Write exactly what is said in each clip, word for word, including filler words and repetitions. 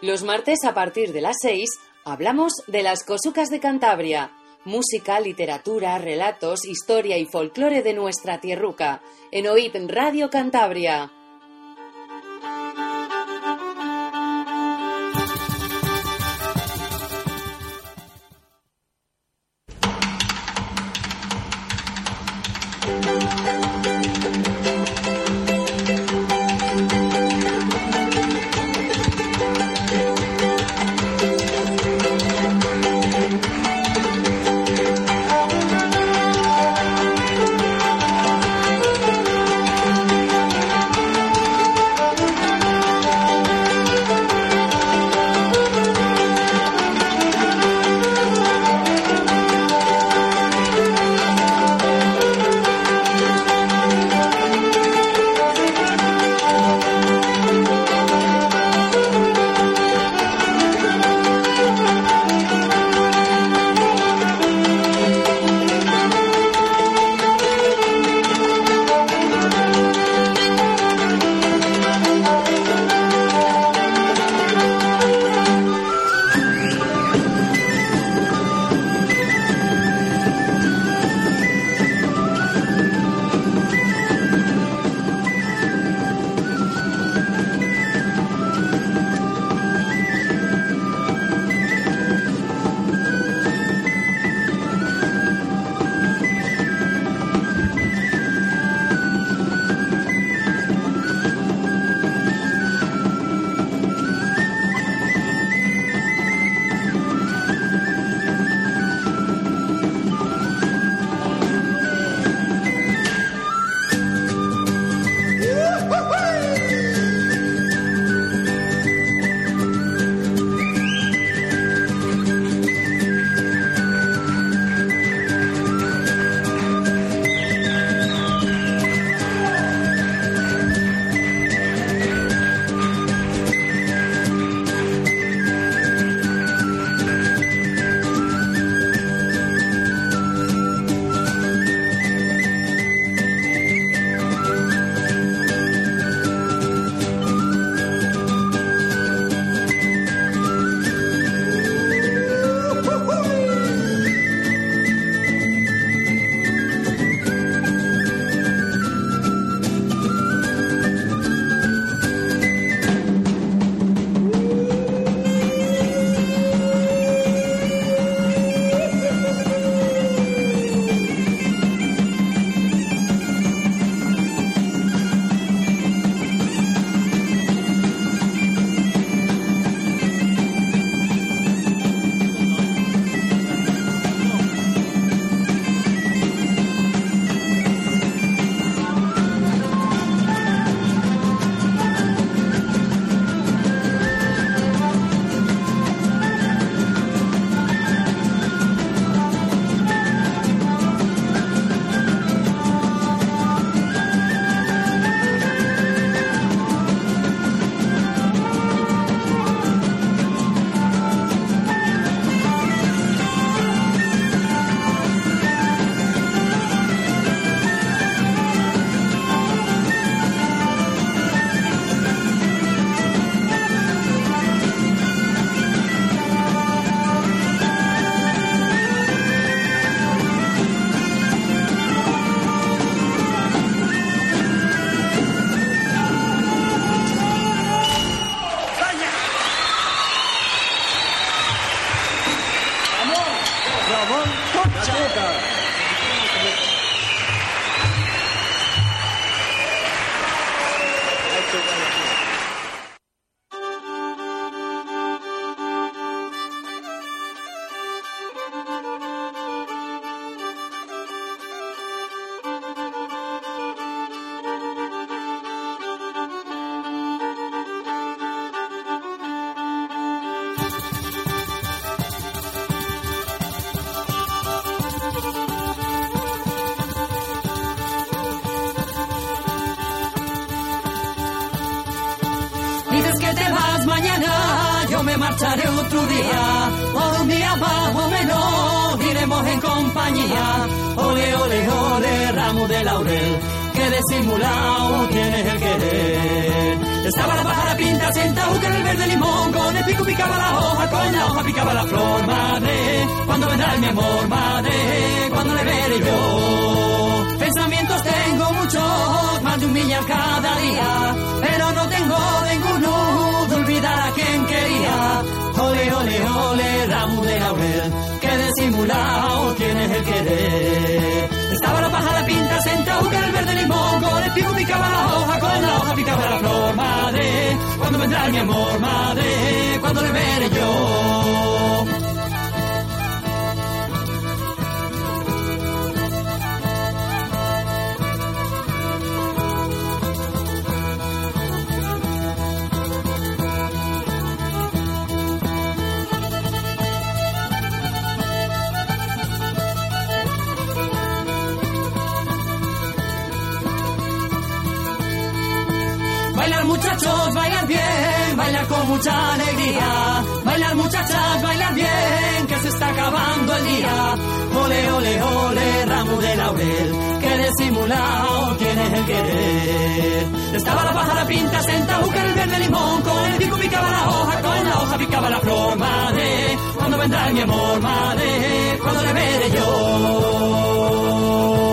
Los martes a partir de las seis hablamos de las cosucas de Cantabria. Música, literatura, relatos, historia y folclore de nuestra tierruca. En O I P Radio Cantabria. Marcharé otro día, o un día más o menos, iremos en compañía. Ole, ole, ole, ramo de laurel, que disimulado tienes el querer. Estaba la pájara pinta sentado que en el verde limón con el pico picaba la hoja, con la hoja picaba la flor, madre. ¿Cuándo vendrá mi amor, madre? ¿Cuándo le veré yo? Pensamientos tengo muchos, más de un millar cada día, pero no tengo ninguno de olvidar a quien quería. Ole, ole, ole, ramo de laurel, que disimulado tienes el querer. Estaba la paja la pinta sentado con el verde limón, con el pico picaba la hoja, con la hoja picaba la flor, madre. ¿Cuándo vendrá mi amor, madre? ¿Cuándo le veré yo? Bailar muchachos, bailar bien, bailar con mucha alegría. Bailar muchachas, bailar bien, que se está acabando el día. Ole, ole, ole, ramo de laurel, que disimulado tienes el querer. Estaba la paja la pinta sentado con el verde limón, con el pico picaba la hoja, con la hoja picaba la flor, madre. ¿Cuándo vendrá mi amor, madre? ¿Cuándo le veré yo?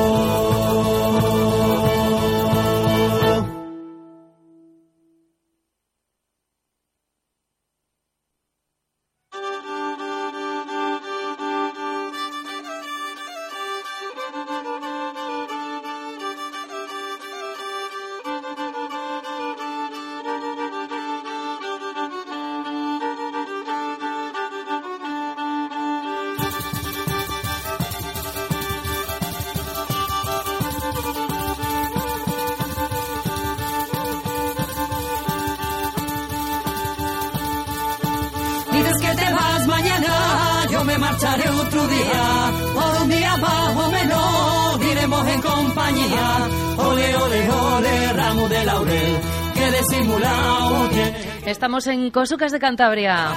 Marcharé otro día, por un día más o menos, iremos en compañía. Ole, ole, ole, ramo de laurel, que disimulado tiene. Estamos en Cosucas de Cantabria.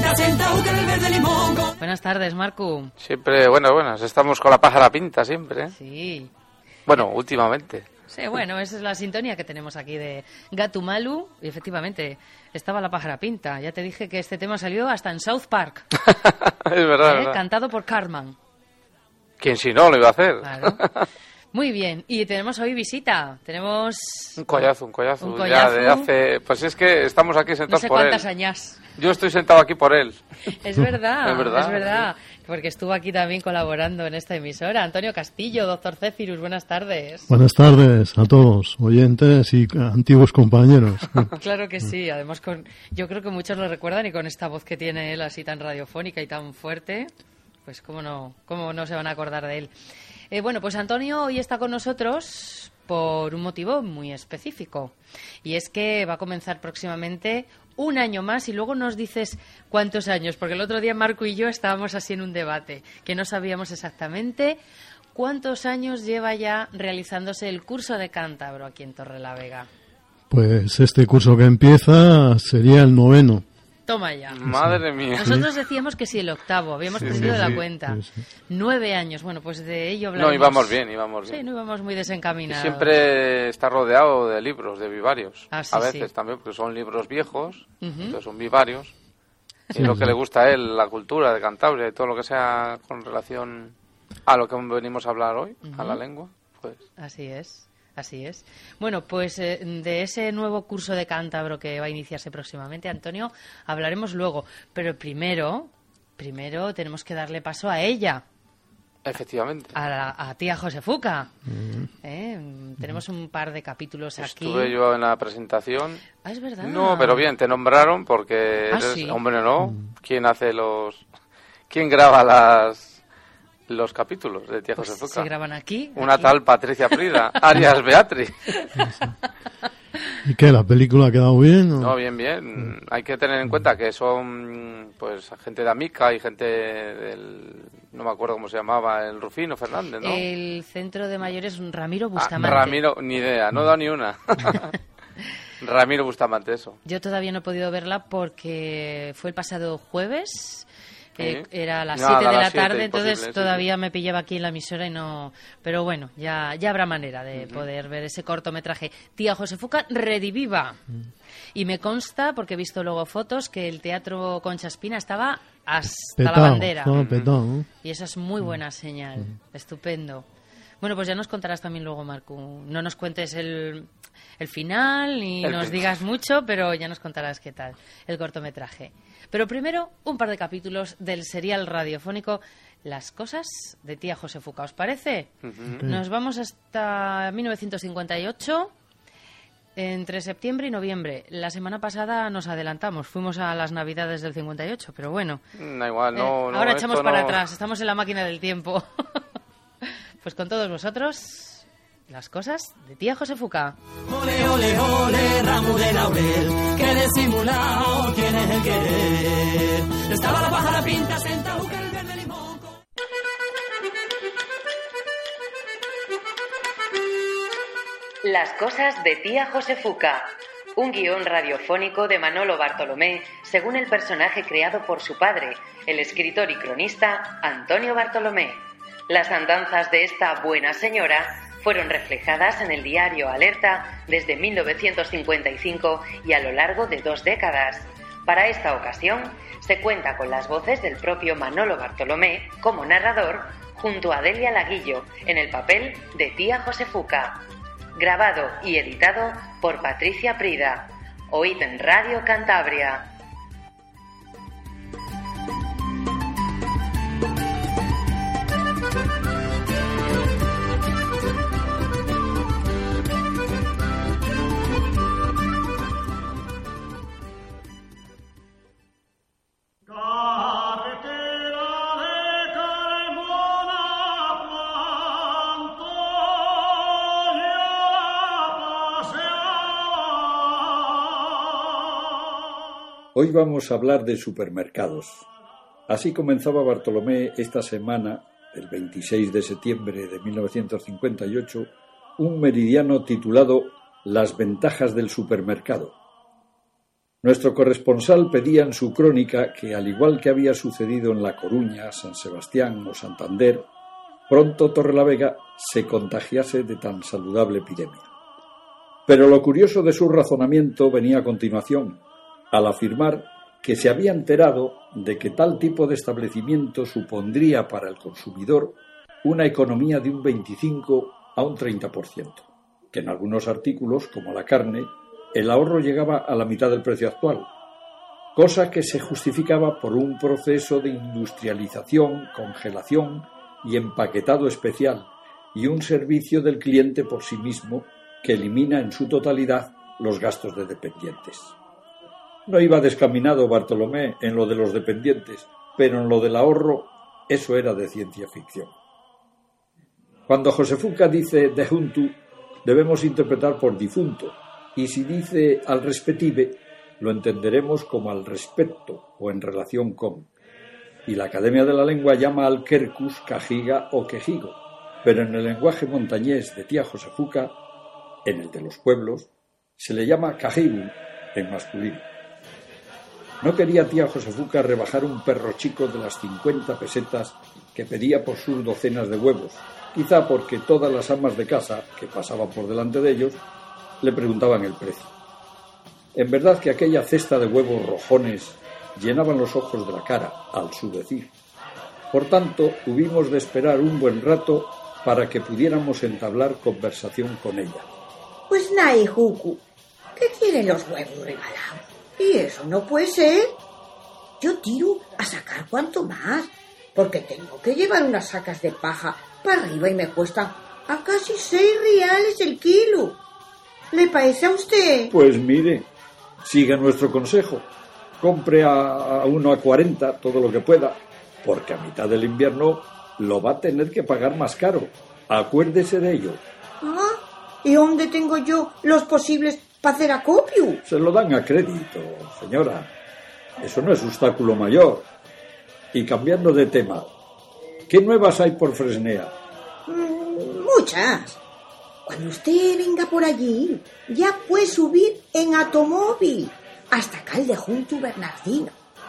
Buenas tardes, Marcu. Siempre, bueno, buenas, estamos con la pájara pinta siempre, ¿eh? Sí. Bueno, últimamente. Sí, bueno, esa es la sintonía que tenemos aquí de Gatumalu. Y efectivamente, estaba la pájara pinta. Ya te dije que este tema salió hasta en South Park. Es verdad, ¿Eh? verdad. Cantado por Cartman. ¿Quién si no lo iba a hacer? Claro. Muy bien, y tenemos hoy visita. Tenemos... Un collazo, un collazo. Un collazo. Ya de hace... Pues es que estamos aquí sentados no sé por él. cuántas años. Yo estoy sentado aquí por él. Es verdad, es verdad. Es verdad. Porque estuvo aquí también colaborando en esta emisora. Antonio Castillo, doctor Céfirus, buenas tardes. Buenas tardes a todos, oyentes y antiguos compañeros. Claro que sí, además con, yo creo que muchos lo recuerdan y con esta voz que tiene él así tan radiofónica y tan fuerte, pues cómo no, cómo no se van a acordar de él. Eh, bueno, pues Antonio hoy está con nosotros por un motivo muy específico y es que va a comenzar próximamente un año más y luego nos dices cuántos años, porque el otro día Marco y yo estábamos así en un debate que no sabíamos exactamente cuántos años lleva ya realizándose el curso de cántabro aquí en Torrelavega. Pues este curso que empieza sería el noveno. Toma ya. Madre mía. Nosotros decíamos que sí, el octavo, habíamos sí, perdido sí, la sí, cuenta. sí, sí. Nueve años, bueno, pues de ello hablamos. No, íbamos bien, íbamos bien. Sí, no íbamos muy Y desencaminados. siempre está rodeado de libros, de vivarios. Ah, sí, a veces sí. también, porque son libros viejos, Uh-huh. entonces son vivarios. Sí, y lo que sí. le gusta a él, la cultura de Cantabria y todo lo que sea con relación a lo que venimos a hablar hoy, Uh-huh. a la lengua, pues... Así es, así es. Bueno, pues eh, de ese nuevo curso de cántabro que va a iniciarse próximamente, Antonio, hablaremos luego. Pero primero, primero tenemos que darle paso a ella. Efectivamente. A, la, a tía Josefuca. Mm. ¿Eh? Tenemos un par de capítulos aquí. Estuve yo en la presentación. Ah, es verdad. No, pero bien, te nombraron porque Ah, eres, sí. hombre, ¿no? ¿Quién hace los... ¿Quién graba las los capítulos de Tía Pues Josefuca? se graban aquí. Una aquí. tal Patricia Prida, alias Beatriz. ¿Y qué? ¿La película ha quedado bien? ¿O? No, bien, bien. Hay que tener en cuenta que son pues gente de Amica y gente del... No me acuerdo cómo se llamaba, el Rufino Fernández, ¿no? El centro de mayores Ramiro Ah, Bustamante. Ramiro, ni idea, no he dado ni una. Ramiro Bustamante, eso. Yo todavía no he podido verla porque fue el pasado jueves. Eh, Sí. era a las Nada, siete a de las la siete, tarde, entonces imposible, sí, todavía me pillaba aquí en la emisora y no... Pero bueno, ya, ya habrá manera de Ujú. poder ver ese cortometraje. Tía Josefuca rediviva. Y me consta, porque he visto luego fotos, que el Teatro Concha Espina estaba hasta Petao, la bandera. estaba petao, ¿no? Y esa es muy buena señal. Estupendo. Bueno, pues ya nos contarás también luego, Marcu. No nos cuentes el, el final ni El nos final. digas mucho, pero ya nos contarás qué tal el cortometraje. Pero primero, un par de capítulos del serial radiofónico Las cosas de Tía Josefuca. ¿Os parece? Ujú. Nos vamos hasta mil novecientos cincuenta y ocho, entre septiembre y noviembre. La semana pasada nos adelantamos, fuimos a las Navidades del cincuenta y ocho, pero bueno. Da igual, Eh, no, no, ahora esto echamos para no- atrás, estamos en la máquina del tiempo. Pues con todos vosotros, las cosas de Tía Josefuca. Ole, ole, ole, ramo de laurel, que disimulado tienes el querer. Estaba la pájara pinta sentado que el verde limón. con- Las cosas de Tía Josefuca. Un guión radiofónico de Manolo Bartolomé, según el personaje creado por su padre, el escritor y cronista Antonio Bartolomé. Las andanzas de esta buena señora fueron reflejadas en el diario Alerta desde mil novecientos cincuenta y cinco y a lo largo de dos décadas. Para esta ocasión, se cuenta con las voces del propio Manolo Bartolomé como narrador, junto a Delia Laguillo en el papel de Tía Josefuca. Grabado y editado por Patricia Prida. Oíd en Radio Cantabria. Hoy vamos a hablar de supermercados. Así comenzaba Bartolomé esta semana, el veintiséis de septiembre de mil novecientos cincuenta y ocho, un meridiano titulado Las ventajas del supermercado. Nuestro corresponsal pedía en su crónica que, al igual que había sucedido en La Coruña, San Sebastián o Santander, pronto Torrelavega se contagiase de tan saludable epidemia. Pero lo curioso de su razonamiento venía a continuación, al afirmar que se había enterado de que tal tipo de establecimiento supondría para el consumidor una economía de un veinticinco a un treinta por ciento, que en algunos artículos, como la carne, el ahorro llegaba a la mitad del precio actual, cosa que se justificaba por un proceso de industrialización, congelación y empaquetado especial y un servicio del cliente por sí mismo que elimina en su totalidad los gastos de dependientes. No iba descaminado Bartolomé en lo de los dependientes, pero en lo del ahorro eso era de ciencia ficción. Cuando Josefuca dice dejuntu, debemos interpretar por difunto, y si dice al respective, lo entenderemos como al respecto o en relación con. Y la Academia de la Lengua llama al quercus cajiga o quejigo, pero en el lenguaje montañés de Tía Josefuca, en el de los pueblos, se le llama cajigu en masculino. No quería Tía Josefuca rebajar un perro chico de las cincuenta pesetas que pedía por sus docenas de huevos, quizá porque todas las amas de casa que pasaban por delante de ellos le preguntaban el precio. En verdad que aquella cesta de huevos rojones llenaban los ojos de la cara, al su decir. Por tanto, hubimos de esperar un buen rato para que pudiéramos entablar conversación con ella. Pues nae, Jucu, ¿qué quieren los huevos regalados? Y eso no puede ser. Yo tiro a sacar cuanto más, porque tengo que llevar unas sacas de paja para arriba y me cuestan a casi seis reales el kilo. ¿Le parece a usted? Pues mire, siga nuestro consejo. Compre a, a uno a cuarenta todo lo que pueda, porque a mitad del invierno lo va a tener que pagar más caro. Acuérdese de ello. Ah, ¿y dónde tengo yo los posibles para hacer acopio? Se lo dan a crédito, señora. Eso no es obstáculo mayor. Y cambiando de tema, ¿qué nuevas hay por Fresnea? Mm, muchas. Cuando usted venga por allí, ya puede subir en automóvil hasta Caldejunto Bernardino.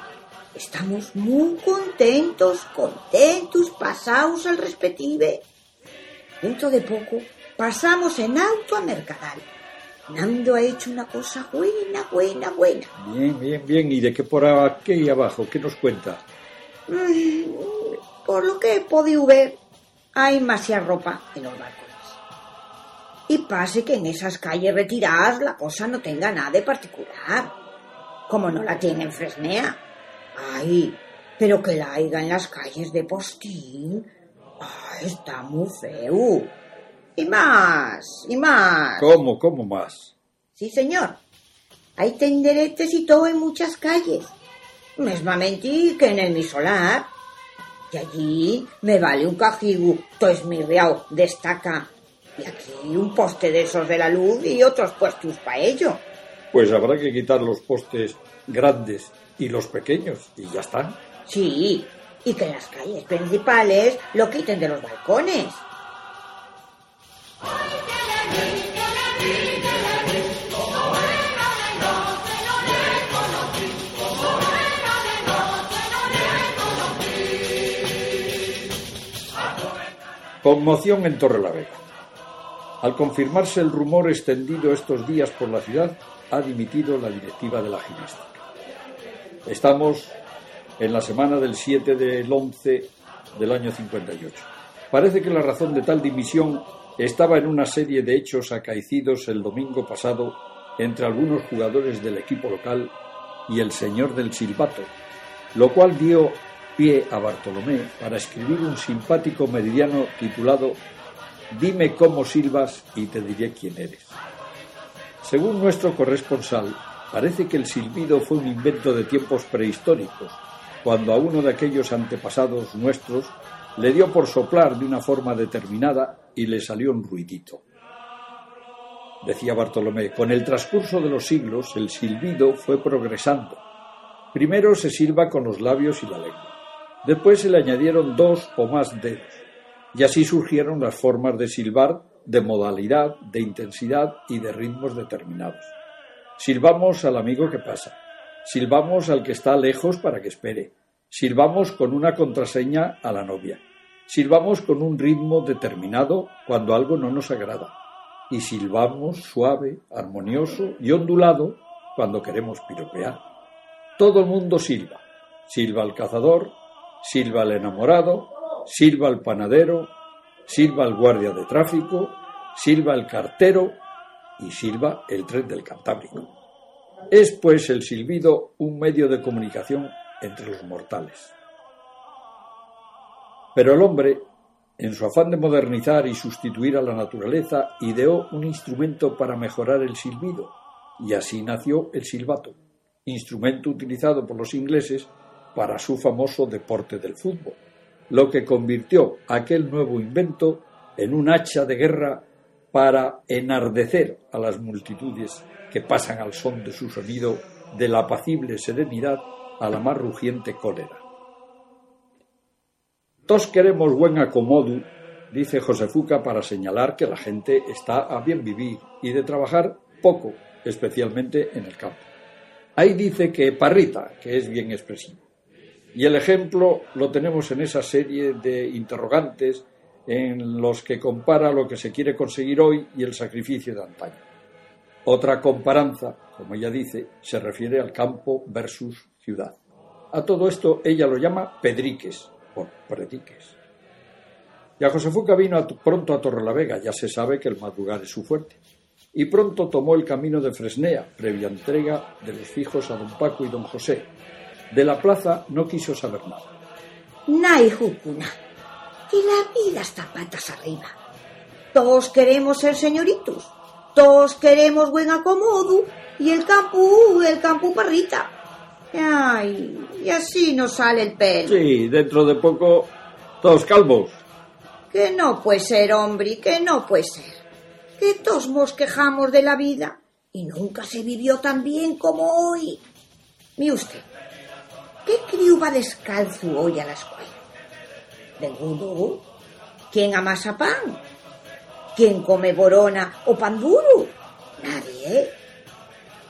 Estamos muy contentos, contentos, pasaos al respective. Dentro de poco pasamos en auto a Mercadal. Nando ha hecho una cosa buena, buena, buena. Bien, bien, bien. ¿Y de qué por aquí abajo? ¿Qué nos cuenta? Mm, por lo que he podido ver, hay demasiada ropa en los balcones. Y pase que en esas calles retiradas la cosa no tenga nada de particular, como no la tiene en Fresnea. Ay, pero que la haya en las calles de Postín, ay, está muy feo. Y más, y más. ¿Cómo, cómo más? Sí, señor. Hay tenderetes y todo en muchas calles. Mesmamente que en el mi solar. Y allí me vale un cajigu to esmirriao destaca. Y aquí un poste de esos de la luz y otros puestos para ello. Pues habrá que quitar los postes grandes y los pequeños y ya están. Sí, y que en las calles principales lo quiten de los balcones. Conmoción en Torrelavega. Al confirmarse el rumor extendido estos días por la ciudad, ha dimitido la directiva de la gimnástica. Estamos en la semana del siete del once del año cincuenta y ocho. Parece que la razón de tal dimisión estaba en una serie de hechos acaecidos el domingo pasado entre algunos jugadores del equipo local y el señor del silbato, lo cual dio pie a Bartolomé para escribir un simpático meridiano titulado «Dime cómo silbas y te diré quién eres». Según nuestro corresponsal, parece que el silbido fue un invento de tiempos prehistóricos, cuando a uno de aquellos antepasados nuestros le dio por soplar de una forma determinada y le salió un ruidito. Decía Bartolomé, con el transcurso de los siglos el silbido fue progresando. Primero se silba con los labios y la lengua. Después se le añadieron dos o más dedos, y así surgieron las formas de silbar de modalidad, de intensidad y de ritmos determinados. Silbamos al amigo que pasa, silbamos al que está lejos para que espere, silbamos con una contraseña a la novia, silbamos con un ritmo determinado cuando algo no nos agrada, y silbamos suave, armonioso y ondulado cuando queremos piropear. Todo el mundo silba, silba el cazador, silba el enamorado, silba el panadero, silba el guardia de tráfico, silba el cartero y silba el tren del Cantábrico. Es, pues, el silbido un medio de comunicación entre los mortales. Pero el hombre, en su afán de modernizar y sustituir a la naturaleza, ideó un instrumento para mejorar el silbido, y así nació el silbato, instrumento utilizado por los ingleses para su famoso deporte del fútbol, lo que convirtió aquel nuevo invento en un hacha de guerra para enardecer a las multitudes que pasan al son de su sonido de la apacible serenidad a la más rugiente cólera. Tos queremos buen acomodo, dice Josefuca, para señalar que la gente está a bien vivir y de trabajar poco, especialmente en el campo. Ahí dice que parrita, que es bien expresivo. Y el ejemplo lo tenemos en esa serie de interrogantes en los que compara lo que se quiere conseguir hoy y el sacrificio de antaño. Otra comparanza, como ella dice, se refiere al campo versus ciudad. A todo esto ella lo llama pedriques, o prediques. Y a Josefuca vino a, pronto a Torrelavega, ya se sabe que el madrugar es su fuerte. Y pronto tomó el camino de Fresnea, previa entrega de los fijos a don Paco y don José. De la plaza no quiso saber nada. Nay, Jucuna, que la vida está patas arriba. Todos queremos ser señoritos, todos queremos buen acomodo y el campo, el campo parrita. Ay, y así nos sale el pelo. Sí, dentro de poco todos calvos. Que no puede ser, hombre, que no puede ser. Que todos nos quejamos de la vida y nunca se vivió tan bien como hoy. Mire usted, ¿qué crío va descalzo hoy a la escuela? ¿Ninguno? ¿Quién amasa pan? ¿Quién come borona o pan duro? Nadie.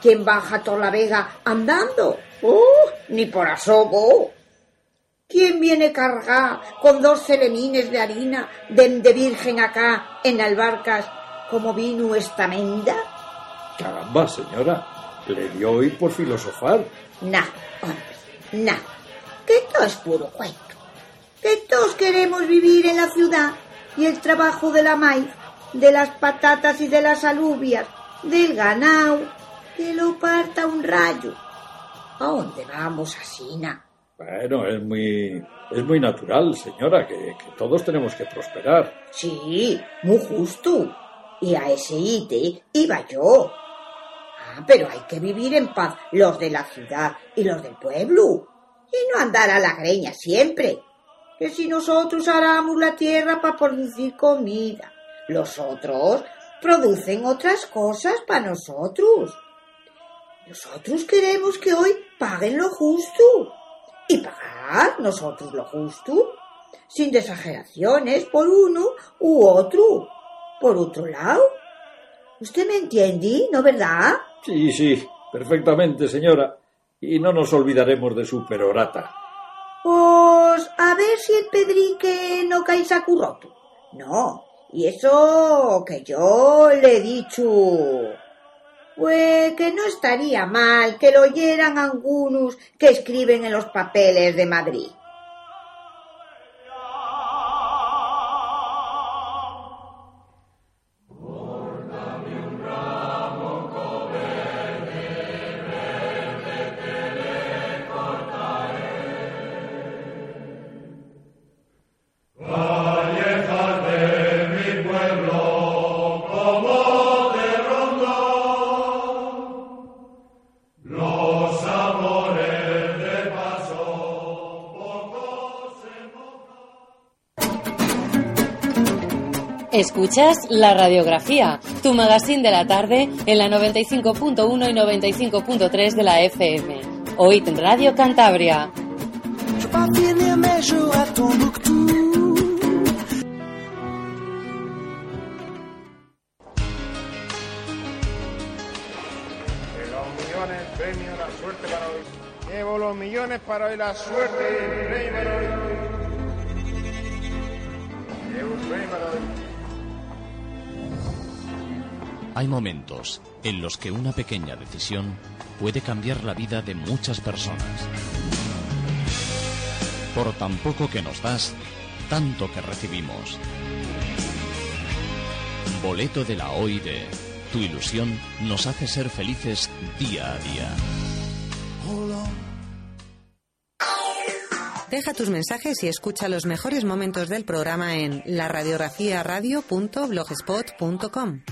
¿Quién baja a la Vega andando? ¡Uh! Ni por asomo. ¿Quién viene cargado con dos celemines de harina dende virgen acá en albarcas como vino esta menda? Caramba, señora, le dio hoy por filosofar. Nah, hombre, nah, que todo es puro cuento. Que todos queremos vivir en la ciudad y el trabajo de la maíz, de las patatas y de las alubias, del ganado, que lo parta un rayo. ¿A dónde vamos, asina? Bueno, es muy, es muy natural, señora, que, que todos tenemos que prosperar. Sí, muy justo. Y a ese ite iba yo. Ah, pero hay que vivir en paz los de la ciudad y los del pueblo. Y no andar a la greña siempre. Que si nosotros aramos la tierra para producir comida, los otros producen otras cosas para nosotros. Nosotros queremos que hoy paguen lo justo. Y pagar nosotros lo justo, sin exageraciones por uno u otro. Por otro lado, ¿usted me entiende, no verdad? Sí, sí, perfectamente, señora. Y no nos olvidaremos de su perorata. Pues a ver si el pedrique no cae saco roto. No, y eso que yo le he dicho. Pues que no estaría mal que lo oyeran algunos que escriben en los papeles de Madrid. Escuchas La Radiografía, tu magazín de la tarde en la noventa y cinco punto uno y noventa y cinco punto tres de la F M. Oíd Radio Cantabria. Premio la suerte para hoy. Llevo los millones para hoy, la suerte y el premio para hoy. Llevo el premio para hoy. Hay momentos en los que una pequeña decisión puede cambiar la vida de muchas personas. Por tan poco que nos das, tanto que recibimos. Boleto de la O I D. Tu ilusión nos hace ser felices día a día. Deja tus mensajes y escucha los mejores momentos del programa en la radiografía radio punto blogspot punto com.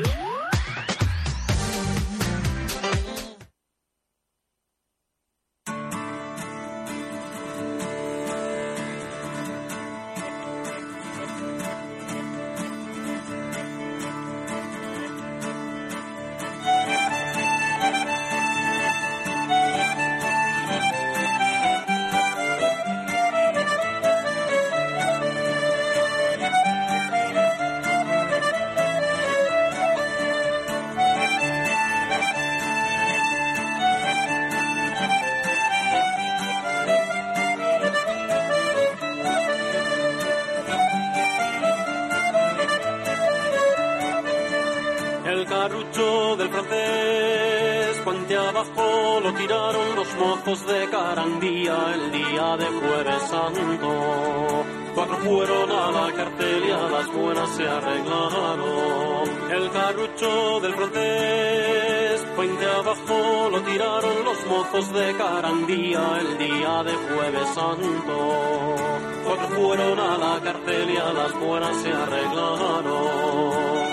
El carrucho del francés, puente abajo lo tiraron los mozos de Carandía el día de Jueves Santo. Cuatro fueron a la cárcel y a las buenas se arreglaron. El carrucho del francés, puente abajo lo tiraron los mozos de Carandía el día de Jueves Santo. Cuatro fueron a la cárcel y a las buenas se arreglaron.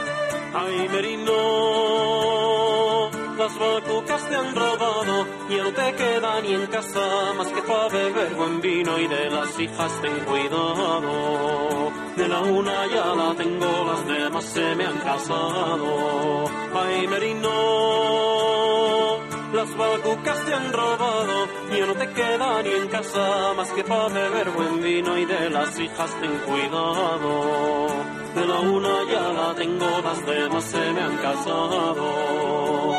Ay, Merino, las vacucas te han robado y el te queda ni en casa más que para beber buen vino y de las hijas ten cuidado. De la una ya la tengo, las demás se me han casado. Ay, Merino, las bacucas te han robado, ya no te queda ni en casa más que para beber buen vino y de las hijas ten cuidado. De la una ya la tengo, las demás se me han casado.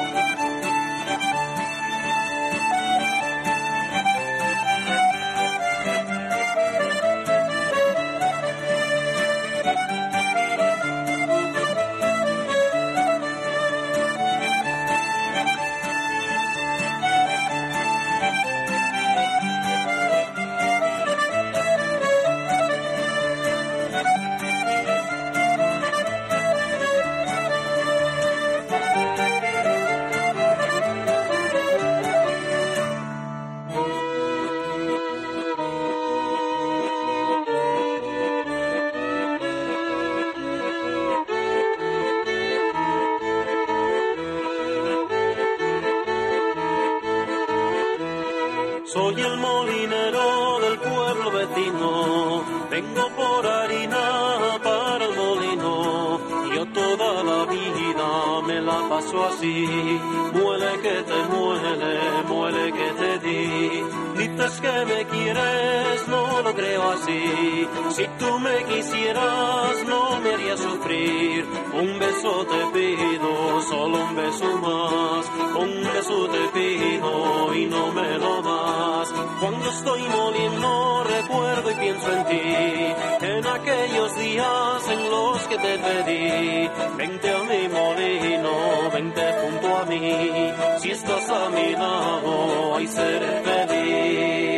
Soy el molinero del pueblo vecino, vengo por harina para el molino. Yo toda la vida me la paso así, muele que te muele, muele que te di. Dices que me quieres, no lo creo así. Si tú me quisieras, no me harías sufrir. Un beso te pido, solo un beso más. Un beso te pido y no me lo das. Cuando estoy moliendo recuerdo y pienso en ti, en aquellos días en los que te pedí. Vente a mi molino, vente junto a mí. Si estás a mi lado, ahí seré feliz.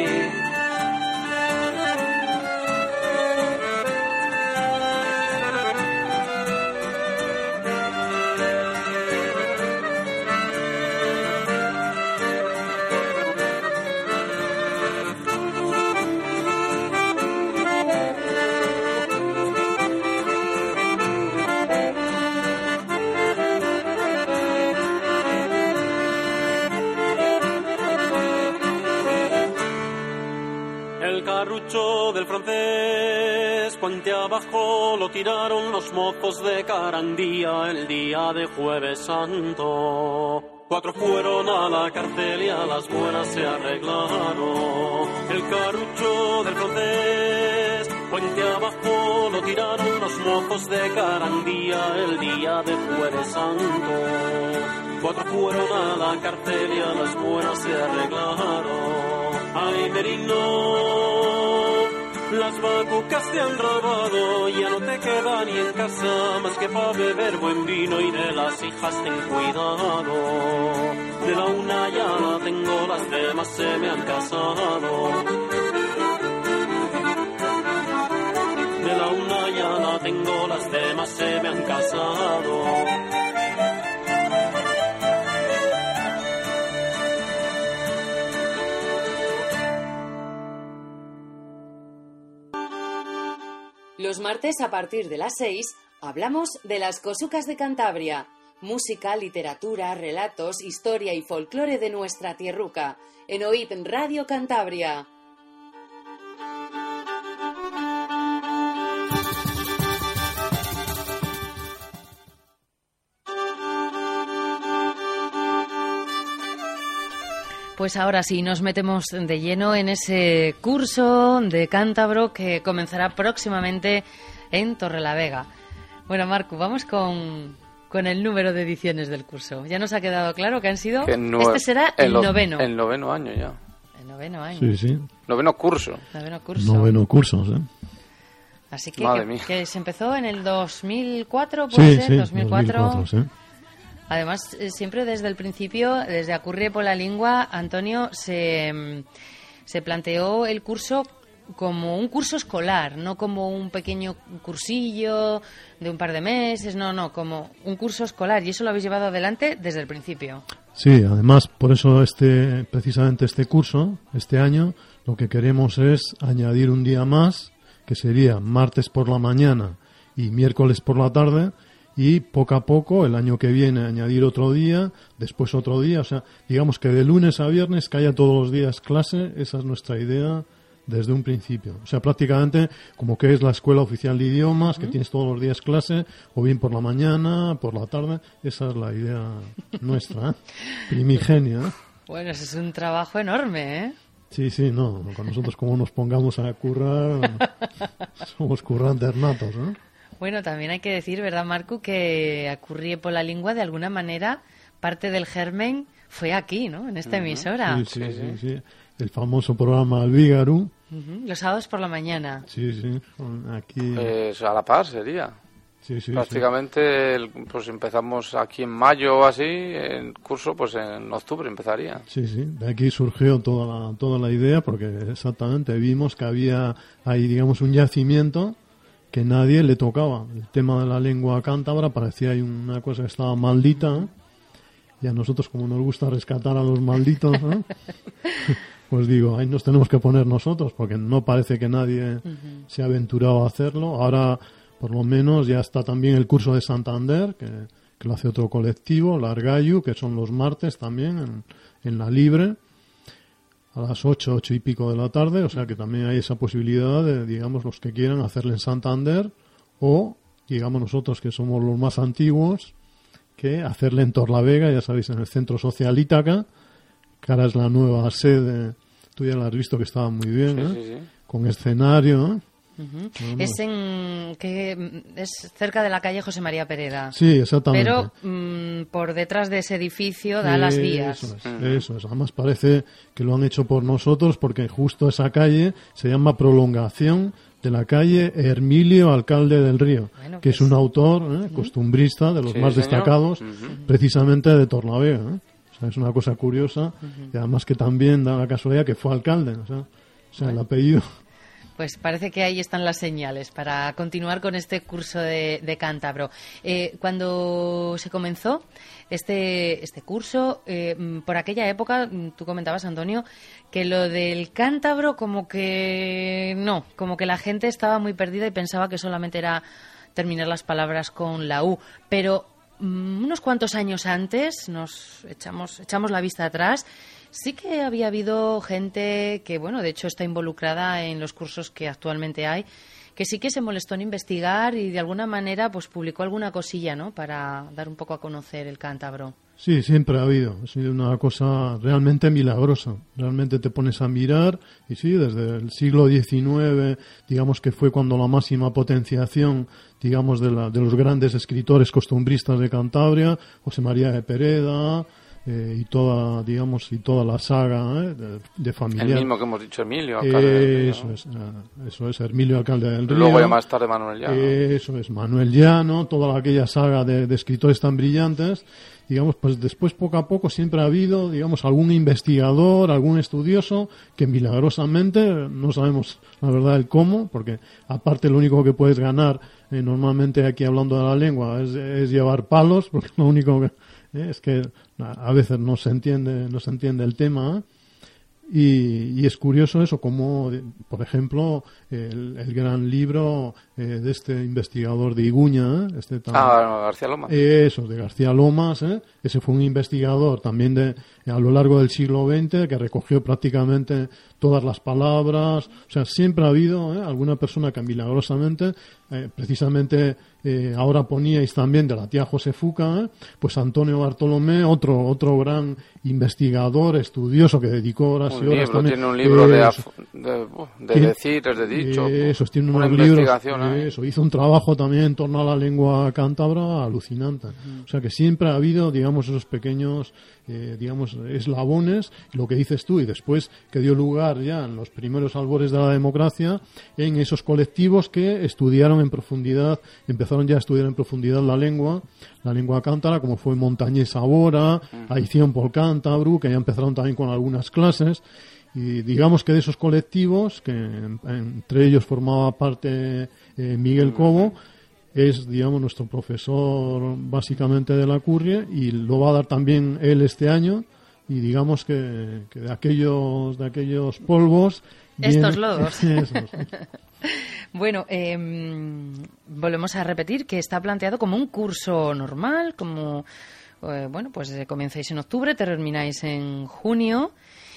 El carrucho del francés, puente abajo lo tiraron los mozos de Carandía el día de Jueves Santo. Cuatro fueron a la cárcel y a las buenas se arreglaron. El carrucho del francés, puente abajo lo tiraron los mozos de Carandía el día de Jueves Santo. Cuatro fueron a la cárcel y a las buenas se arreglaron. Ay, Merino, las bacucas te han robado, ya no te queda ni en casa más que para beber buen vino y de las hijas ten cuidado. De la una ya la tengo, las demás se me han casado. De la una ya la tengo, las demás se me han casado. Los martes a partir de las seis hablamos de las cosucas de Cantabria. Música, literatura, relatos, historia y folclore de nuestra tierruca. En O I P Radio Cantabria. Pues ahora sí, nos metemos de lleno en ese curso de cántabro que comenzará próximamente en Torrelavega. Bueno, Marco, vamos con, con el número de ediciones del curso. Ya nos ha quedado claro que han sido... Que no, este será el, el noveno. El noveno año ya. El noveno año. Sí, sí. Noveno curso. Noveno curso. Noveno curso, ¿eh? Así que, que, que se empezó en el dos mil cuatro, ¿puede sí, ser? Sí, dos mil cuatro. dos mil cuatro, sí. Además, siempre desde el principio, desde Acurrie por la Lingua, Antonio se, se planteó el curso como un curso escolar, no como un pequeño cursillo de un par de meses, no, no, como un curso escolar. Y eso lo habéis llevado adelante desde el principio. Sí, además, por eso este precisamente este curso, este año, lo que queremos es añadir un día más, que sería martes por la mañana y miércoles por la tarde, y poco a poco el año que viene añadir otro día, después otro día, o sea, digamos que de lunes a viernes que haya todos los días clase, esa es nuestra idea desde un principio. O sea, prácticamente como que es la escuela oficial de idiomas, uh-huh. que tienes todos los días clase, o bien por la mañana, por la tarde, esa es la idea nuestra, ¿eh? Primigenia. ¿eh? Bueno, eso es un trabajo enorme, ¿eh? Sí, sí, no, con nosotros como nos pongamos a currar, somos currantes natos, ¿no? Bueno, también hay que decir, ¿verdad, Marco?, que a Currie por la Lingua, de alguna manera, parte del germen fue aquí, ¿no?, en esta uh-huh. emisora. Sí, sí, sí, sí. El famoso programa Albigaru. Uh-huh. Los sábados por la mañana. Sí, sí, aquí... Pues a la par sería. Sí, sí, prácticamente sí. El, pues empezamos aquí en mayo o así, el curso pues en octubre empezaría. Sí, sí, de aquí surgió toda la, toda la idea porque exactamente vimos que había ahí, digamos, un yacimiento que nadie le tocaba. El tema de la lengua cántabra parecía ahí una cosa que estaba maldita, ¿eh? Y a nosotros, como nos gusta rescatar a los malditos, ¿eh? Pues digo, ahí nos tenemos que poner nosotros porque no parece que nadie uh-huh. se ha aventurado a hacerlo. Ahora, por lo menos, ya está también el curso de Santander, que, que lo hace otro colectivo, la Argayu, que son los martes también, en, en la Libre, a las ocho, ocho y pico de la tarde, o sea que también hay esa posibilidad de, digamos, los que quieran hacerle en Santander, o, digamos, nosotros que somos los más antiguos, que hacerle en Torlavega, ya sabéis, en el Centro Social Ítaca, que ahora es la nueva sede, tú ya la has visto que estaba muy bien, sí, ¿eh? Sí, sí. Con escenario, ¿eh? Uh-huh. No, es en que es cerca de la calle José María Pereda. Sí, exactamente. Pero mmm, por detrás de ese edificio da eh, las vías. Eso es, uh-huh. eso es. Además parece que lo han hecho por nosotros porque justo esa calle se llama prolongación de la calle Hermilio Alcalde del Río, bueno, que pues, es un autor ¿eh? uh-huh. costumbrista de los sí, más señor. destacados, uh-huh. precisamente de Torlavega. ¿eh? O sea, es una cosa curiosa uh-huh. y además que también da la casualidad que fue alcalde. O sea, o sea bueno. el apellido... Pues parece que ahí están las señales para continuar con este curso de, de cántabro. Eh, cuando se comenzó este, este curso, eh, por aquella época, tú comentabas, Antonio, que lo del cántabro como que no, como que la gente estaba muy perdida y pensaba que solamente era terminar las palabras con la U. Pero um, unos cuantos años antes, nos echamos, echamos la vista atrás, sí que había habido gente que, bueno, de hecho está involucrada en los cursos que actualmente hay, que sí que se molestó en investigar y de alguna manera pues publicó alguna cosilla, ¿no?, para dar un poco a conocer el cántabro. Sí, siempre ha habido. Ha sido una cosa realmente milagrosa. Realmente te pones a mirar y sí, desde el siglo diecinueve, digamos que fue cuando la máxima potenciación, digamos, de, la, de los grandes escritores costumbristas de Cantabria, José María de Pereda... Eh, y toda, digamos, y toda la saga ¿eh? de, de familiar. El mismo que hemos dicho, Emilio, alcalde eh, del Río. Eso es, uh, eso es, Emilio, alcalde del Río. Luego ya más tarde Manuel Llano. Eh, eso es, Manuel Llano, toda aquella saga de, de escritores tan brillantes. Digamos, pues después, poco a poco, siempre ha habido, digamos, algún investigador, algún estudioso, que milagrosamente, no sabemos la verdad el cómo, porque aparte lo único que puedes ganar, eh, normalmente aquí hablando de la lengua, es, es llevar palos, porque lo único que... ¿Eh? es que a veces no se entiende no se entiende el tema ¿eh? y, y es curioso eso como por ejemplo el, el gran libro eh, de este investigador de Iguña ¿eh? este tan, ah García Lomas eh, eso de García Lomas ¿eh? ese fue un investigador también de a lo largo del siglo veinte que recogió prácticamente todas las palabras, o sea, siempre ha habido ¿eh? alguna persona que milagrosamente, eh, precisamente eh, ahora poníais también de la tía Josefuca, ¿eh? pues Antonio Bartolomé, otro otro gran investigador, estudioso que dedicó horas un y horas libro, también. Tiene un libro eh, de, af- de, de decires, de dicho. Eh, eso, tiene una unos libros. ¿eh? Eso, hizo un trabajo también en torno a la lengua cántabra alucinante. Mm. O sea, que siempre ha habido, digamos, esos pequeños, eh, digamos, eslabones, lo que dices tú, y después que dio lugar ya en los primeros albores de la democracia en esos colectivos que estudiaron en profundidad, empezaron ya a estudiar en profundidad la lengua, la lengua cántabra, como fue Montañés Sabora, uh-huh. Aición por Cántabro, que ya empezaron también con algunas clases, y digamos que de esos colectivos, que en, entre ellos formaba parte eh, Miguel Cobo, es, digamos, nuestro profesor básicamente de la Currie, y lo va a dar también él este año. Y digamos que, que de aquellos de aquellos polvos estos viene, lodos esos, Bueno, eh, volvemos a repetir que está planteado como un curso normal, como, eh, bueno, pues comenzáis en octubre, termináis en junio,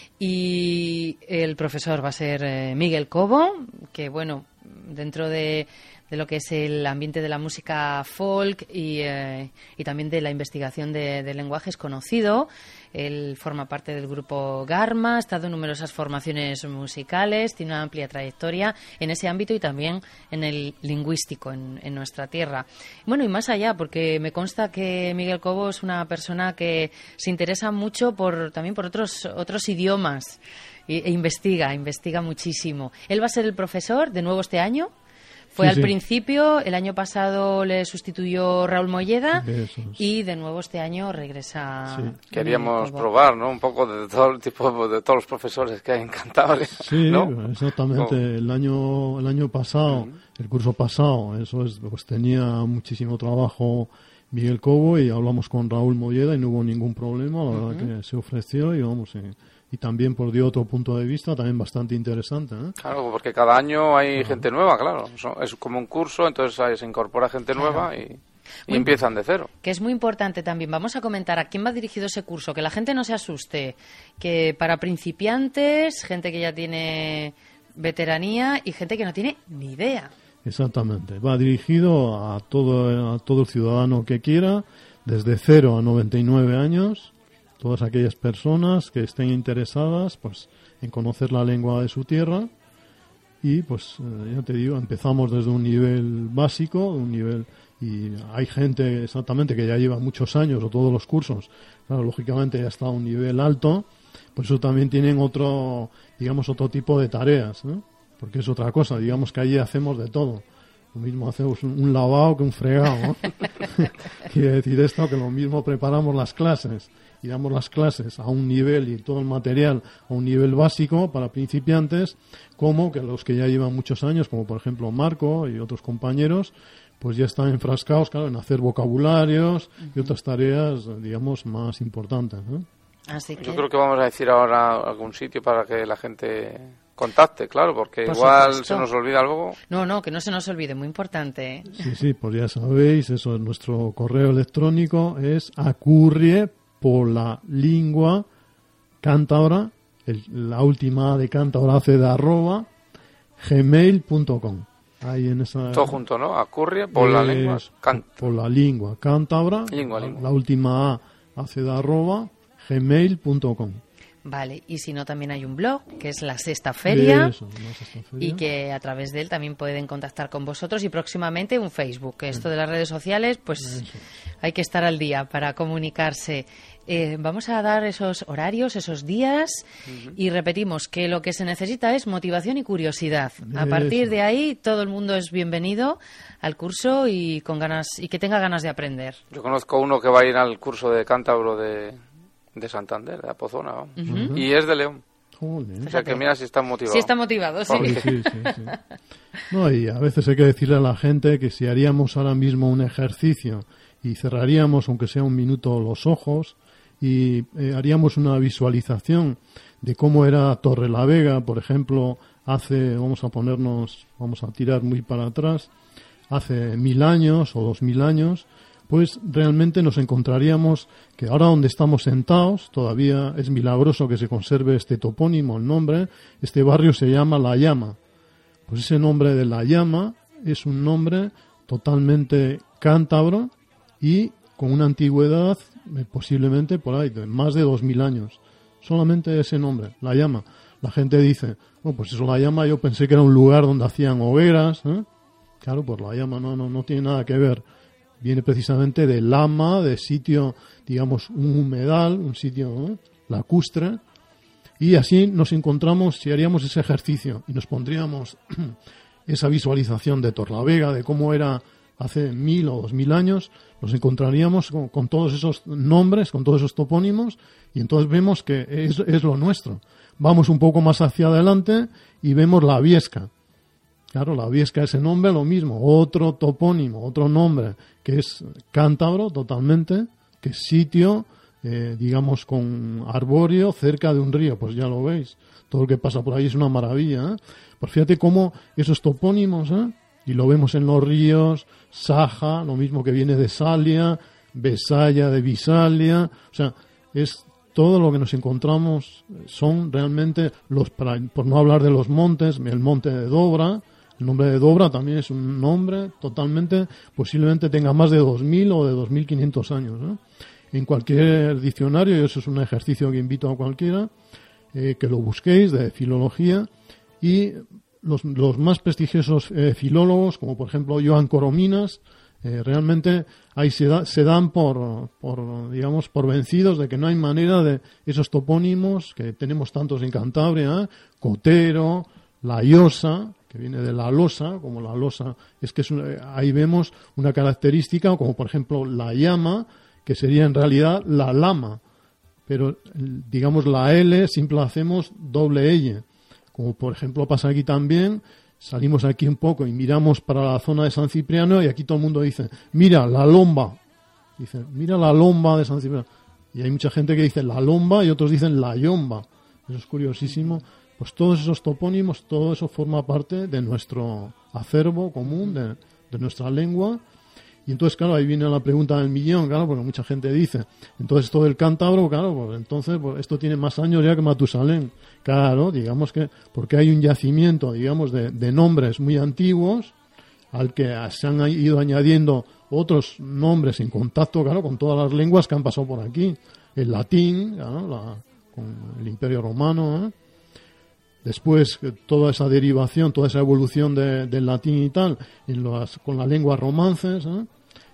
y el profesor va a ser eh, Miguel Cobo, que, bueno, dentro de, de lo que es el ambiente de la música folk y, eh, y también de la investigación de, de lenguajes conocido. Él forma parte del grupo Garma, ha estado en numerosas formaciones musicales, tiene una amplia trayectoria en ese ámbito y también en el lingüístico en, en nuestra tierra. Bueno, y más allá, porque me consta que Miguel Cobo es una persona que se interesa mucho por también por otros otros idiomas e, e investiga, investiga muchísimo. Él va a ser el profesor de nuevo este año. Fue sí, al sí. principio, el año pasado le sustituyó Raúl Molleda Eso es. y de nuevo este año regresa. Sí. Queríamos Cobo. probar, ¿no? Un poco de todo el tipo de todos los profesores que hay en Cantabria. Sí, ¿no? exactamente. Oh. El año el año pasado, uh-huh. el curso pasado, eso es, pues tenía muchísimo trabajo Miguel Cobo y hablamos con Raúl Molleda y no hubo ningún problema. La uh-huh. verdad que se ofreció y vamos. Eh, Y también por dio otro punto de vista también bastante interesante, ¿eh? Claro, porque cada año hay uh-huh. gente nueva, claro. Es como un curso, entonces ahí se incorpora gente claro. nueva y, y empiezan de cero. Que es muy importante también. Vamos a comentar a quién va dirigido ese curso, que la gente no se asuste. Que para principiantes, gente que ya tiene veteranía y gente que no tiene ni idea. Exactamente. Va dirigido a todo, a todo el ciudadano que quiera, desde cero a noventa y nueve años. Todas aquellas personas que estén interesadas pues en conocer la lengua de su tierra y pues eh, ya te digo, empezamos desde un nivel básico, un nivel y hay gente exactamente que ya lleva muchos años o todos los cursos, claro, lógicamente ya está a un nivel alto, por eso también tienen otro, digamos, otro tipo de tareas, ¿no? Porque es otra cosa, digamos que allí hacemos de todo. Lo mismo hacemos un, un lavado que un fregado, ¿no? Quiere decir esto que lo mismo preparamos las clases y damos las clases a un nivel y todo el material a un nivel básico para principiantes, como que los que ya llevan muchos años, como por ejemplo Marco y otros compañeros, pues ya están enfrascados, claro, en hacer vocabularios uh-huh. y otras tareas, digamos, más importantes, ¿no? Así que... Yo creo que vamos a decir ahora algún sitio para que la gente contacte, claro, porque por igual supuesto. Se nos olvida algo. No, no, que no se nos olvide, muy importante, ¿eh? Sí, sí, pues ya sabéis, eso es nuestro correo electrónico, es acurrie por la lingua cántabra, el, la última A de cántabra hace de arroba gmail punto com. Ahí en esa, todo junto, ¿no? Acurrie por la lengua cántabra. Por la lengua cántabra, lingua, la, lingua. la última A hace de arroba gmail punto com. Vale, y si no, también hay un blog, que es La Sexta Feria, Eso, la Sexta Feria, y que a través de él también pueden contactar con vosotros, y próximamente un Facebook, que esto de las redes sociales, pues Eso. hay que estar al día para comunicarse. Eh, vamos a dar esos horarios, esos días, uh-huh. y repetimos que lo que se necesita es motivación y curiosidad. A partir de ahí, todo el mundo es bienvenido al curso y con ganas y que tenga ganas de aprender. Yo conozco uno que va a ir al curso de cántabro de... de Santander, de Apozona, ¿no? uh-huh. Y es de León. Joder. O sea que mira si está motivado. Sí está motivado, sí. Sí, sí, sí, sí. No, y a veces hay que decirle a la gente que si haríamos ahora mismo un ejercicio y cerraríamos, aunque sea un minuto, los ojos y eh, haríamos una visualización de cómo era Torrelavega, por ejemplo, hace, vamos a ponernos, vamos a tirar muy para atrás, hace mil años o dos mil años, pues realmente nos encontraríamos que ahora donde estamos sentados, todavía es milagroso que se conserve este topónimo, el nombre, este barrio se llama La Llama. Pues ese nombre de La Llama es un nombre totalmente cántabro y con una antigüedad eh, posiblemente por ahí, de más de dos mil años. Solamente ese nombre, La Llama. La gente dice, oh, pues eso La Llama, yo pensé que era un lugar donde hacían hogueras, ¿eh? Claro, pues La Llama no, no, no tiene nada que ver. Viene precisamente de lama, de sitio, digamos, un humedal, un sitio ¿eh? lacustre. Y así nos encontramos, si haríamos ese ejercicio y nos pondríamos esa visualización de Torrelavega, de cómo era hace mil o dos mil años, nos encontraríamos con, con todos esos nombres, con todos esos topónimos, y entonces vemos que es, es lo nuestro. Vamos un poco más hacia adelante y vemos la Viesca. Claro, la Viesca, ese nombre, lo mismo, otro topónimo, otro nombre, que es cántabro totalmente, que es sitio eh, digamos, con arbóreo cerca de un río. Pues ya lo veis, todo lo que pasa por ahí es una maravilla, ¿eh? Pues fíjate cómo esos topónimos, ¿eh? Y lo vemos en los ríos, Saja, lo mismo que viene de Salia, Besaya de Visalia, o sea, es todo lo que nos encontramos, son realmente, los para, por no hablar de los montes, el monte de Dobra, el nombre de Dobra también es un nombre totalmente, posiblemente tenga más de dos mil o de dos mil quinientos años, ¿no? En cualquier diccionario, y eso es un ejercicio que invito a cualquiera, eh, que lo busquéis, de filología, y los, los más prestigiosos eh, filólogos, como por ejemplo Joan Corominas, eh, realmente ahí se, da, se dan por, por, digamos, por vencidos de que no hay manera de esos topónimos que tenemos tantos en Cantabria, ¿eh? Cotero, La Llosa, que viene de la losa, como la losa, es que es una, ahí vemos una característica, como por ejemplo la llama, que sería en realidad la lama, pero digamos la L siempre la hacemos doble L, como por ejemplo pasa aquí también. Salimos aquí un poco y miramos para la zona de San Cipriano y aquí todo el mundo dice, mira, la lomba. Dice, mira la lomba de San Cipriano. Y hay mucha gente que dice la lomba y otros dicen la yomba. Eso es curiosísimo. Pues todos esos topónimos, todo eso forma parte de nuestro acervo común, de, de nuestra lengua. Y entonces, claro, ahí viene la pregunta del millón, claro, porque mucha gente dice, entonces esto del cántabro, claro, pues entonces pues esto tiene más años ya que Matusalén. Claro, digamos que, porque hay un yacimiento, digamos, de, de nombres muy antiguos, al que se han ido añadiendo otros nombres en contacto, claro, con todas las lenguas que han pasado por aquí. El latín, claro, la, con el Imperio Romano, ¿eh? Después, toda esa derivación, toda esa evolución de, del latín y tal, en las, con las lenguas romances, ¿eh?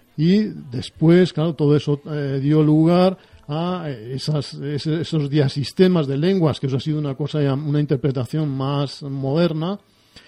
Y después, claro, todo eso eh, dio lugar a esas, esos diasistemas de lenguas, que eso ha sido una cosa, ya, una interpretación más moderna,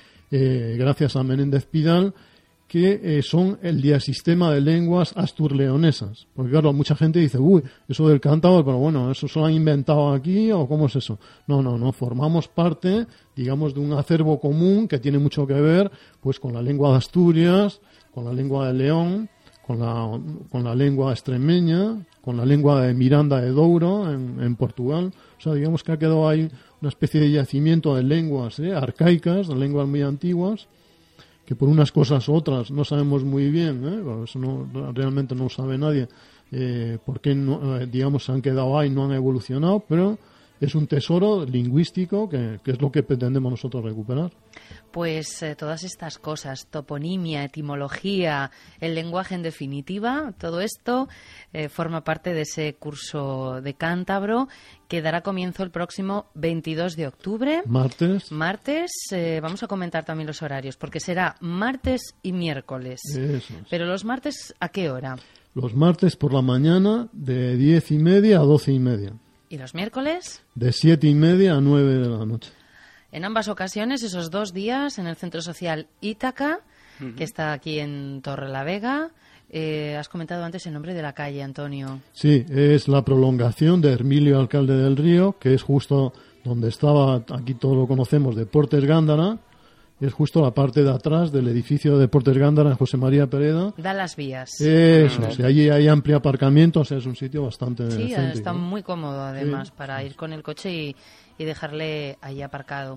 eh, gracias a Menéndez Pidal, que eh, son el diasistema de lenguas asturleonesas. Porque claro, mucha gente dice, uy, eso del cántabro, pero bueno, ¿eso se lo han inventado aquí o cómo es eso? No, no, no, formamos parte, digamos, de un acervo común que tiene mucho que ver pues con la lengua de Asturias, con la lengua de León, con la, con la lengua extremeña, con la lengua de Miranda de Douro en, en Portugal. O sea, digamos que ha quedado ahí una especie de yacimiento de lenguas ¿eh? arcaicas, de lenguas muy antiguas, que por unas cosas u otras no sabemos muy bien, ¿eh? Bueno, eso no, realmente no lo sabe nadie, eh, por qué no, eh, digamos, se han quedado ahí, no han evolucionado, pero es un tesoro lingüístico que, que es lo que pretendemos nosotros recuperar. Pues eh, todas estas cosas, toponimia, etimología, el lenguaje en definitiva, todo esto eh, forma parte de ese curso de cántabro que dará comienzo el próximo veintidós de octubre. Martes. Martes, eh, vamos a comentar también los horarios, porque será martes y miércoles. Eso es. Pero los martes, ¿a qué hora? Los martes por la mañana de diez y media a doce y media. ¿Y los miércoles? De siete y media a nueve de la noche. En ambas ocasiones, esos dos días, en el Centro Social Ítaca, uh-huh. que está aquí en Torrelavega. Eh, has comentado antes el nombre de la calle, Antonio. Sí, es la prolongación de Hermilio Alcalde del Río, que es justo donde estaba, aquí todos lo conocemos, Deportes Gándara. Es justo la parte de atrás del edificio de Deportes Gándara en José María Pereda. Da las vías. Eso, uh-huh. sí, allí hay amplio aparcamiento, o sea, es un sitio bastante Sí, céntrico. Está muy cómodo además sí. para ir con el coche y, y dejarle ahí aparcado.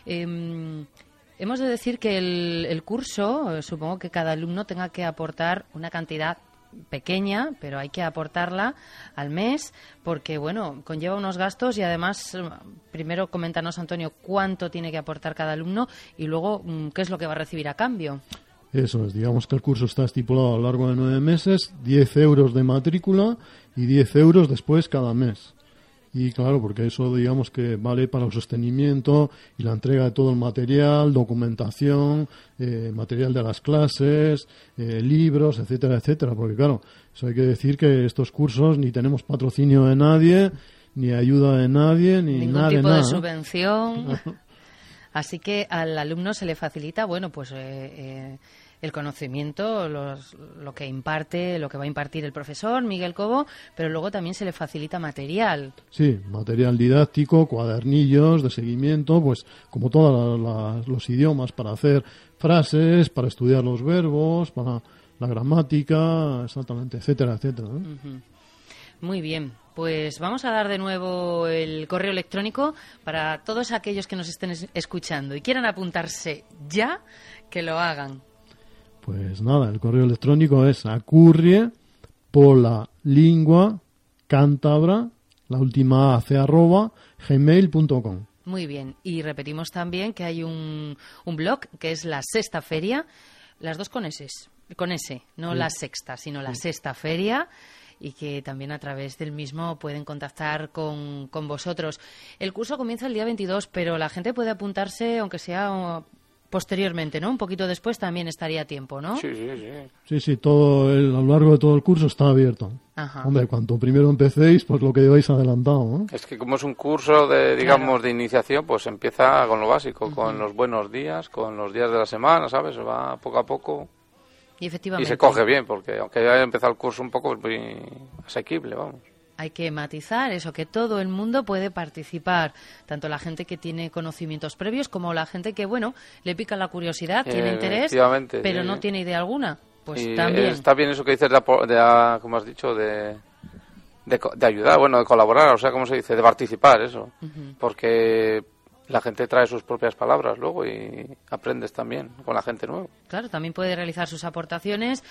Eh, hemos de decir que el, el curso, eh, supongo que cada alumno tenga que aportar una cantidad pequeña, pero hay que aportarla al mes porque, bueno, conlleva unos gastos y además, primero coméntanos, Antonio, cuánto tiene que aportar cada alumno y luego qué es lo que va a recibir a cambio. Eso es, digamos que el curso está estipulado a lo largo de nueve meses, diez euros de matrícula y diez euros después cada mes. Y claro, porque eso digamos que vale para el sostenimiento y la entrega de todo el material, documentación, eh, material de las clases, eh, libros, etcétera, etcétera. Porque claro, eso hay que decir que estos cursos ni tenemos patrocinio de nadie, ni ayuda de nadie, ni ningún nada tipo de nada. de subvención. Así que al alumno se le facilita, bueno, pues eh, eh, el conocimiento, los, lo que imparte, lo que va a impartir el profesor Miguel Cobo, pero luego también se le facilita material. Sí, material didáctico, cuadernillos de seguimiento, pues como todos los idiomas, para hacer frases, para estudiar los verbos, para la gramática, exactamente, etcétera, etcétera, ¿eh? Uh-huh. Muy bien. Pues vamos a dar de nuevo el correo electrónico para todos aquellos que nos estén es- escuchando y quieran apuntarse ya, que lo hagan. Pues nada, el correo electrónico es acurrie pola lingua cántabra, la última A, C, arroba, gmail punto com. Muy bien. Y repetimos también que hay un, un blog que es la Sexta Feria, las dos con S, con S, no Sí. la Sexta, sino la Sexta Feria, y que también a través del mismo pueden contactar con, con vosotros. El curso comienza el día veintidós, pero la gente puede apuntarse, aunque sea uh, posteriormente, ¿no? Un poquito después también estaría a tiempo, ¿no? Sí, sí, sí. Sí, sí, todo el, a lo largo de todo el curso está abierto. Ajá. Hombre, cuanto primero empecéis, pues lo que lleváis adelantado, ¿no? Es que como es un curso de, digamos, Claro. de iniciación, pues empieza con lo básico, con los buenos días, con los días de la semana, ¿sabes? Va poco a poco Y y efectivamente. se coge bien, porque aunque haya empezado el curso un poco, es muy asequible, vamos. Hay que matizar eso, que todo el mundo puede participar, tanto la gente que tiene conocimientos previos como la gente que, bueno, le pica la curiosidad, tiene Eh, interés, efectivamente, pero sí, no sí. tiene idea alguna. Pues Y también. está bien eso que dices de, apo- de a- como has dicho, de, de, co- de ayudar, bueno, de colaborar, o sea, ¿cómo se dice? De participar, eso. Ujú. Porque la gente trae sus propias palabras luego y aprendes también con la gente nueva. Claro, también puede realizar sus aportaciones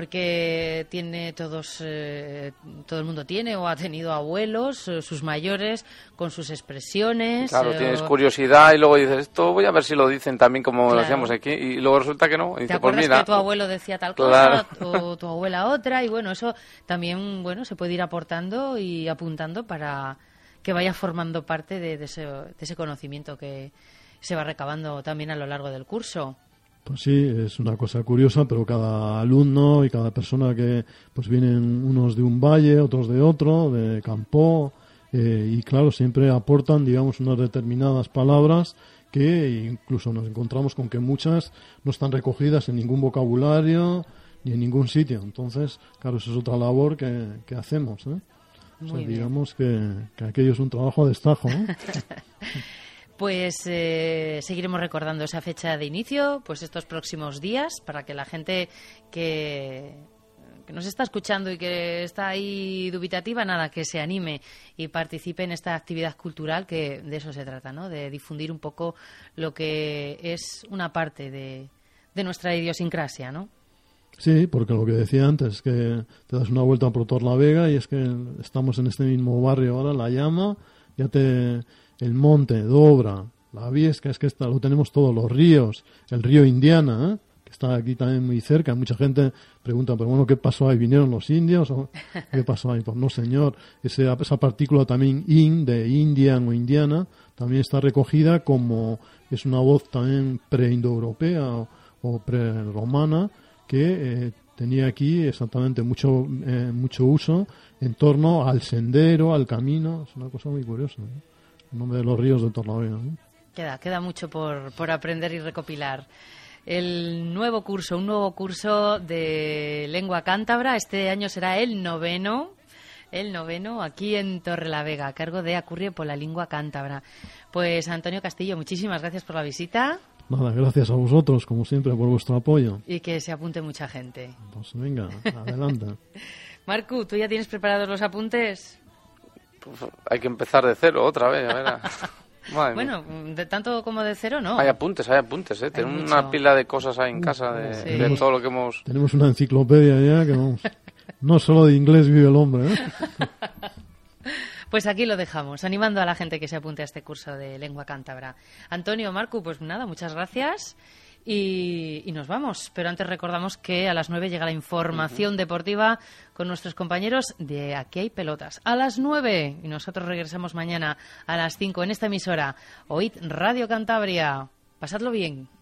porque tiene todos, eh, todo el mundo tiene o ha tenido abuelos, eh, sus mayores, con sus expresiones. Claro, eh, tienes o- curiosidad y luego dices, esto voy a ver si lo dicen también como Claro. lo hacíamos aquí, y luego resulta que no. Y ¿Te dices, acuerdas pues mira, que tu abuelo decía tal Claro. cosa o tu abuela otra? Y bueno, eso también, bueno, se puede ir aportando y apuntando para que vaya formando parte de, de ese, de ese conocimiento que se va recabando también a lo largo del curso. Pues sí, es una cosa curiosa, pero cada alumno y cada persona que, pues vienen unos de un valle, otros de otro, de Campo, eh, y claro, siempre aportan, digamos, unas determinadas palabras que incluso nos encontramos con que muchas no están recogidas en ningún vocabulario ni en ningún sitio. Entonces, claro, eso es otra labor que, que hacemos, ¿eh? O sea, Muy bien. digamos que, que aquello es un trabajo a destajo, ¿no? Pues eh, seguiremos recordando esa fecha de inicio, pues estos próximos días, para que la gente que, que nos está escuchando y que está ahí dubitativa, nada, que se anime y participe en esta actividad cultural, que de eso se trata, ¿no? De difundir un poco lo que es una parte de, de nuestra idiosincrasia, ¿no? Sí, porque lo que decía antes, que te das una vuelta por Torlavega y es que estamos en este mismo barrio ahora, La Llama, ya te... el monte, Dobra, la Viesca, es que está, lo tenemos todos, los ríos, el río Indiana, ¿eh? Que está aquí también muy cerca. Mucha gente pregunta, pero bueno, ¿qué pasó ahí? ¿Vinieron los indios? ¿O qué pasó ahí? Pues no, señor, Ese, esa partícula también in, de Indian o Indiana, también está recogida como, es una voz también pre-indoeuropea o, o pre-romana, que eh, tenía aquí exactamente mucho eh, mucho uso en torno al sendero, al camino. Es una cosa muy curiosa, ¿eh? El nombre de los ríos de Torlavega, ¿eh? Queda, queda mucho por, por aprender y recopilar. El nuevo curso, un nuevo curso de lengua cántabra, este año será el noveno, el noveno aquí en Torrelavega, a cargo de Acurrie por la lengua cántabra. Pues Antonio Castillo, muchísimas gracias por la visita Nada, gracias a vosotros, como siempre, por vuestro apoyo. y que se apunte mucha gente. Pues venga, adelante. Marcu, ¿tú ya tienes preparados los apuntes? pues, hay que empezar de cero otra vez, a ver. Madre mía. Bueno, de tanto como de cero, no. Hay apuntes, hay apuntes, ¿eh? Tenemos mucho. una pila de cosas ahí en casa de, Sí. de todo lo que hemos... Tenemos una enciclopedia ya que vamos. No solo de inglés vive el hombre, ¿eh? Pues aquí lo dejamos, animando a la gente que se apunte a este curso de lengua cántabra. Antonio, Marcu, pues nada, muchas gracias y, y nos vamos. Pero antes recordamos que a las nueve llega la información deportiva con nuestros compañeros de Aquí hay pelotas. A las nueve y nosotros regresamos mañana a las cinco en esta emisora. Oíd Radio Cantabria. Pasadlo bien.